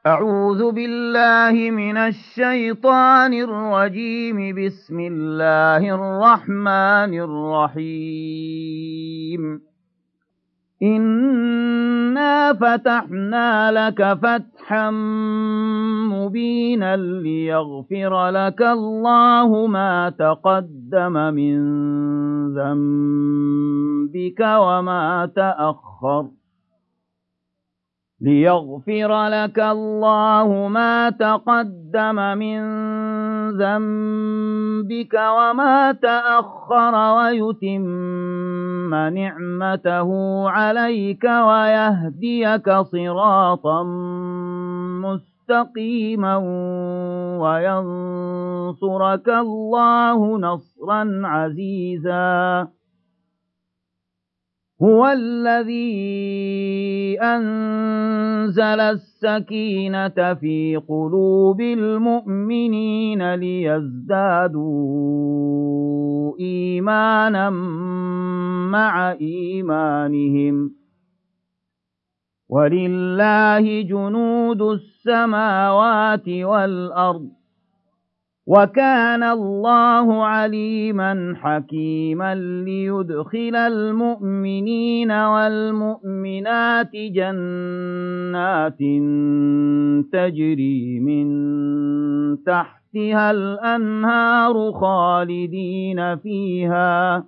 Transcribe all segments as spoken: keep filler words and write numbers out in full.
أعوذ بالله من الشيطان الرجيم. بسم الله الرحمن الرحيم. إنا فتحنا لك فتحا مبينا ليغفر لك الله ما تقدم من ذنبك وما تأخر ليغفر لك الله ما تقدم من ذنبك وما تأخر ويتم نعمته عليك ويهديك صراطا مستقيما وينصرك الله نصرا عزيزا. هو الذي أنزل السكينة في قلوب المؤمنين ليزدادوا إيمانا مع إيمانهم ولله جنود السماوات والأرض وكان الله عليما حكيما. ليدخل المؤمنين والمؤمنات جنات تجري من تحتها الأنهار خالدين فيها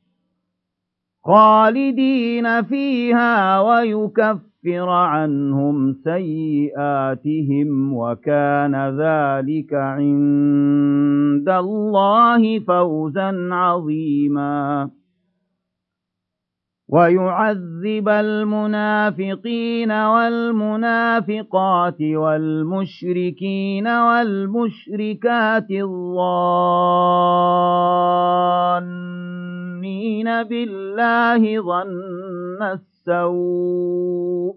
خالدين فيها ويكفر عنهم سيئاتهم وكان ذلك عند الله فوزا عظيما. ويعذب المنافقين والمنافقات والمشركين والمشركات الظانين بالله ظن السوء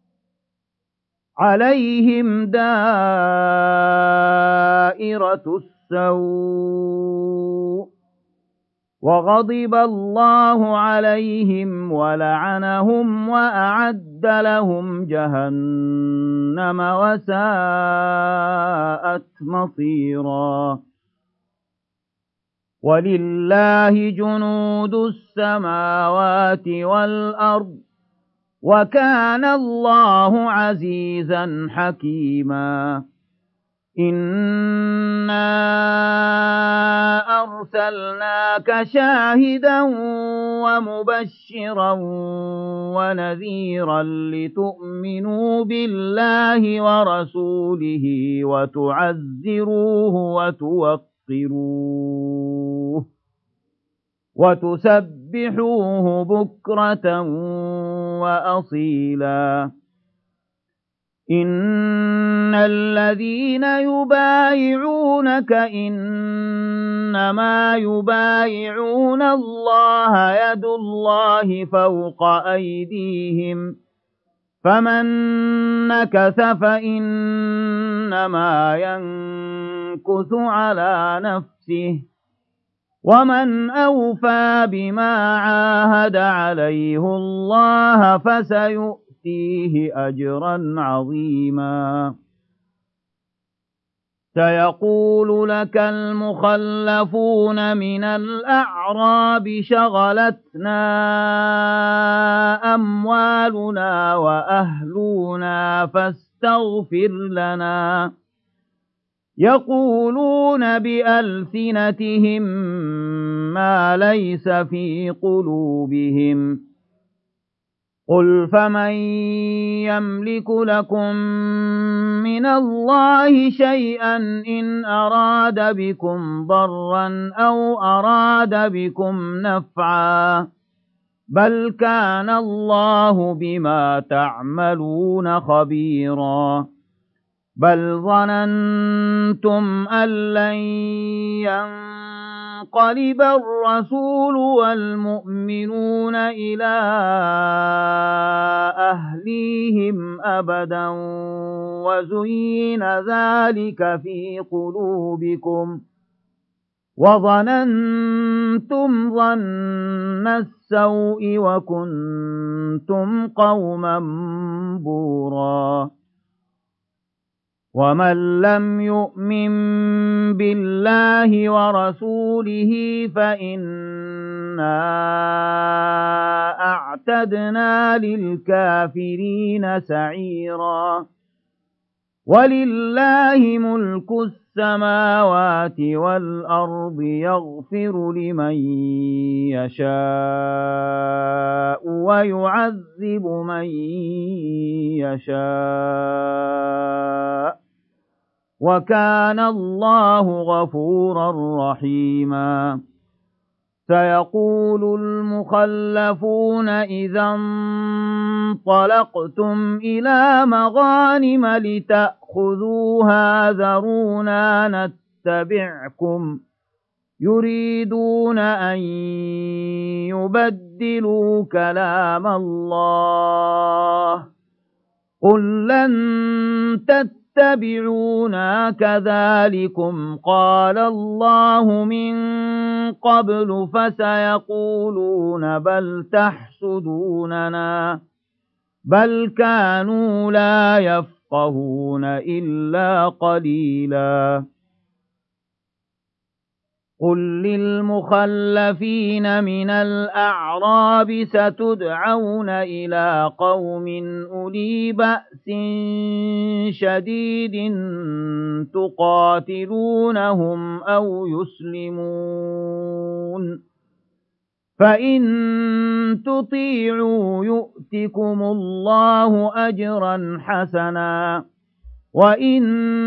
عليهم دائرة السوء وغضب الله عليهم ولعنهم وأعد لهم جهنم وساءت مصيرا. ولله جنود السماوات والأرض وكان الله عزيزا حكيما. إنا أرسلناك شاهدا ومبشرا ونذيرا لتؤمنوا بالله ورسوله وتعزروه وتوقروه وتسبحوه بكرة وأصيلا. إن الذين يبايعونك إنما يبايعون الله يد الله فوق أيديهم فمن نكث فإنما ينكث على نفسه ومن أوفى بما عاهد عليه الله فسيؤتيه أجرا عظيما. سيقول لك المخلفون من الأعراب شغلتنا أموالنا وأهلنا فاستغفر لنا. يقولون بألسنتهم ما ليس في قلوبهم. قل فمن يملك لكم من الله شيئا إن أراد بكم ضرا أو أراد بكم نفعا بل كان الله بما تعملون خبيرا. بل ظننتم أن لن ينقلب الرسول والمؤمنون إلى أهليهم أبدا وزين ذلك في قلوبكم وظننتم ظن السوء وكنتم قوما بورا. ومن لم يؤمن بالله ورسوله فإنا أعتدنا للكافرين سعيرا ولله ملك السماوات والأرض يغفر لمن يشاء ويعذب من يشاء وكان الله غفورا رحيما سيقول المخلفون إذا انطلقتم إلى مغانم لتأخذوها ذرونا نتبعكم يريدون أن يبدلوا كلام الله قل لن تتبعونا كذلكم قال الله من قبل فسيقولون بل تحسدوننا بل كانوا لا يفقهون إلا قليلا قل للمخلفين من الأعراب ستدعون إلى قوم أولي بأس شديد تقاتلونهم أو يسلمون فإن تطيعوا يؤتكم الله أجرا حسنا وإن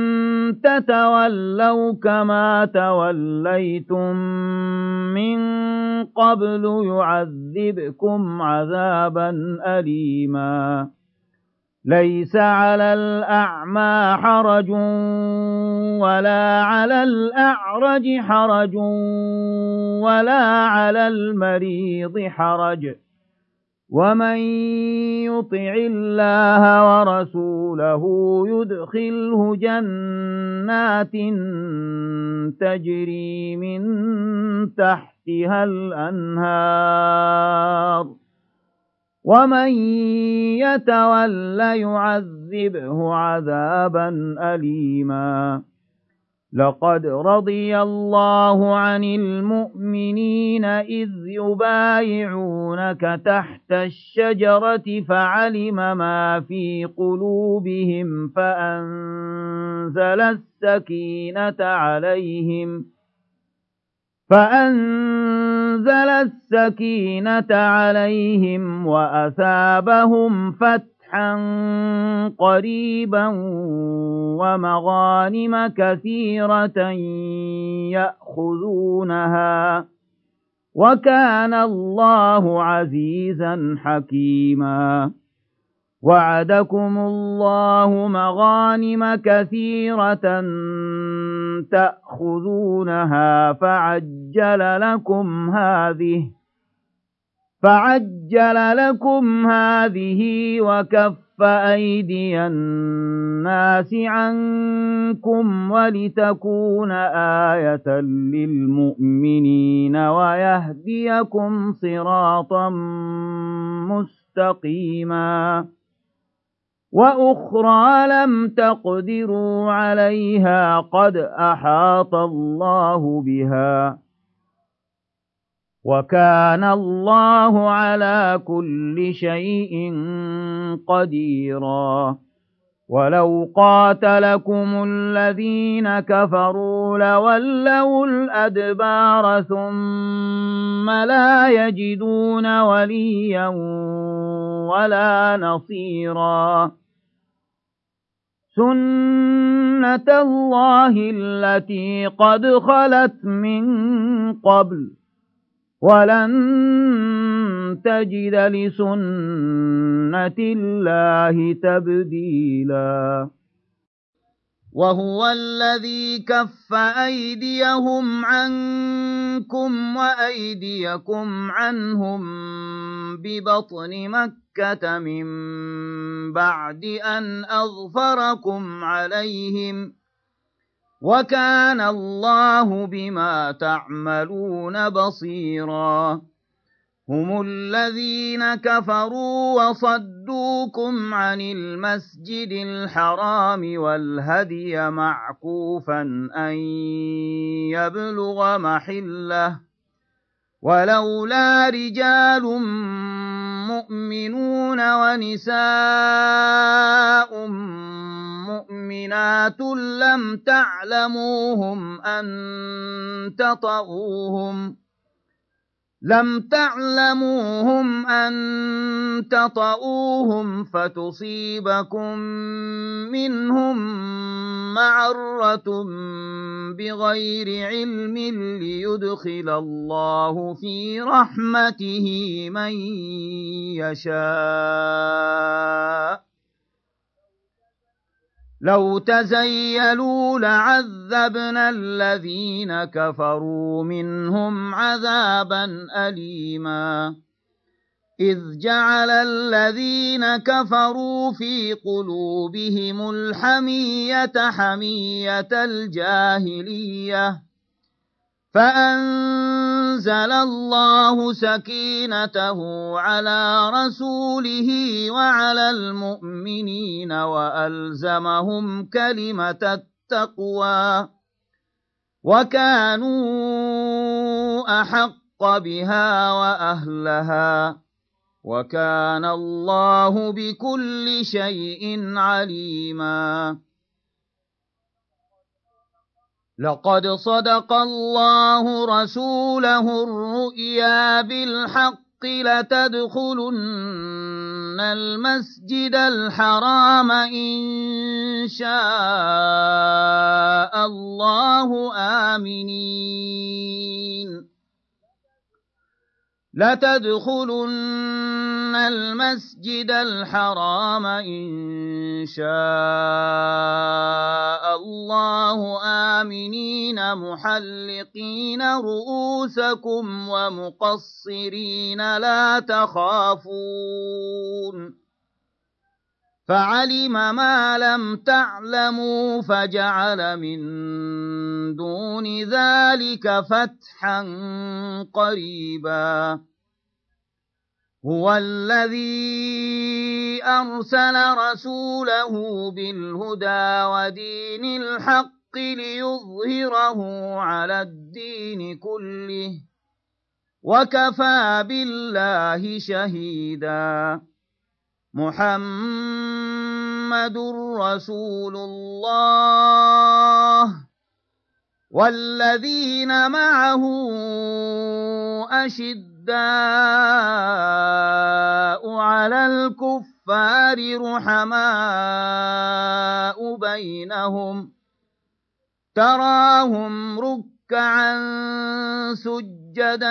تتولوا كما توليتم من قبل يعذبكم عذابا أليما ليس على الأعمى حرج ولا على الأعرج حرج ولا على المريض حرج ومن يطع الله ورسوله يدخله جنات تجري من تحتها الأنهار ومن يتول يعذبه عذابا أليما لقد رضي الله عن المؤمنين إذ يبايعونك تحت الشجرة فعلم ما في قلوبهم فأنزل السكينة عليهم فأنزل السكينة عليهم وأثابهم فتحا قريبا ومغانم كثيرة يأخذونها وكان الله عزيزا حكيما وعدكم الله مغانم كثيرة تأخذونها فعجل لكم هذه فعجل لكم هذه وكف أيدي الناس عنكم ولتكون آية للمؤمنين ويهديكم صراطا مستقيما وأخرى لم تقدروا عليها قد أحاط الله بها وكان الله على كل شيء قديرا ولو قاتلكم الذين كفروا لولوا الأدبار ثم لا يجدون وليا ولا نصيرا سنة الله التي قد خلت من قبل ولن تجد لسنة الله تبديلا وهو الذي كف أيديهم عنكم وأيديكم عنهم ببطن مكة من بعد أن أظفركم عليهم وكان الله بما تعملون بصيرا هم الذين كفروا وصدوكم عن المسجد الحرام والهدي معكوفا أن يبلغ محله ولولا رجال مؤمنون ونساء مؤمنات لم تعلموهم أن تطؤوهم لم تعلموهم أن تطؤوهم فتصيبكم منهم معرة بغير علم ليدخل الله في رحمته من يشاء لو تزيلوا لعذبنا الذين كفروا منهم عذابا أليما إذ جعل الذين كفروا في قلوبهم الحمية حمية الجاهلية فأنزل الله سكينته على رسوله وعلى المؤمنين وألزمهم كلمة التقوى وكانوا أحق بها وأهلها وكان الله بكل شيء عليما لقد صدق الله رسوله الرؤيا بالحق لتدخلن المسجد الحرام إن شاء الله آمنين لتدخلن المسجد الحرام إن شاء الله آمنين محلقين رؤوسكم ومقصرين لا تخافون فعلم ما لم تعلموا فجعل من دون ذلك فتحا قريبا هو الذي أرسل رسوله بالهدى ودين الحق ليظهره على الدين كله وكفى بالله شهيدا محمد رسول الله والذين معه أشداء على الكفار رحماء بينهم تراهم ركعا سجدا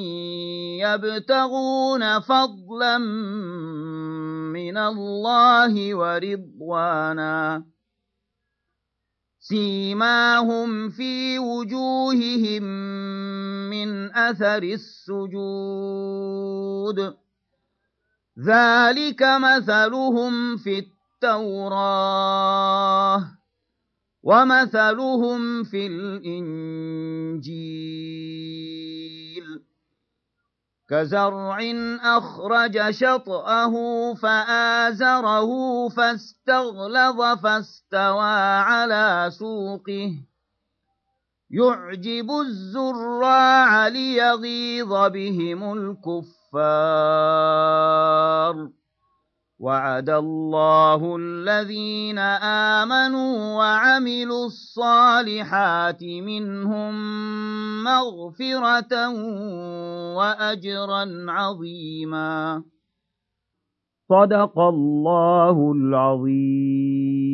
يبتغون فضلا من الله ورضوانا سيماهم في وجوههم من أثر السجود ذلك مثلهم في التوراة ومثلهم في الإنجيل كزرع أخرج شطأه فآزره فاستغلظ فاستوى على سوقه يعجب الزراع ليغيظ بهم الكفار وعد الله الذين آمنوا وعملوا الصالحات منهم مغفرة وأجرا عظيما صدق الله العظيم.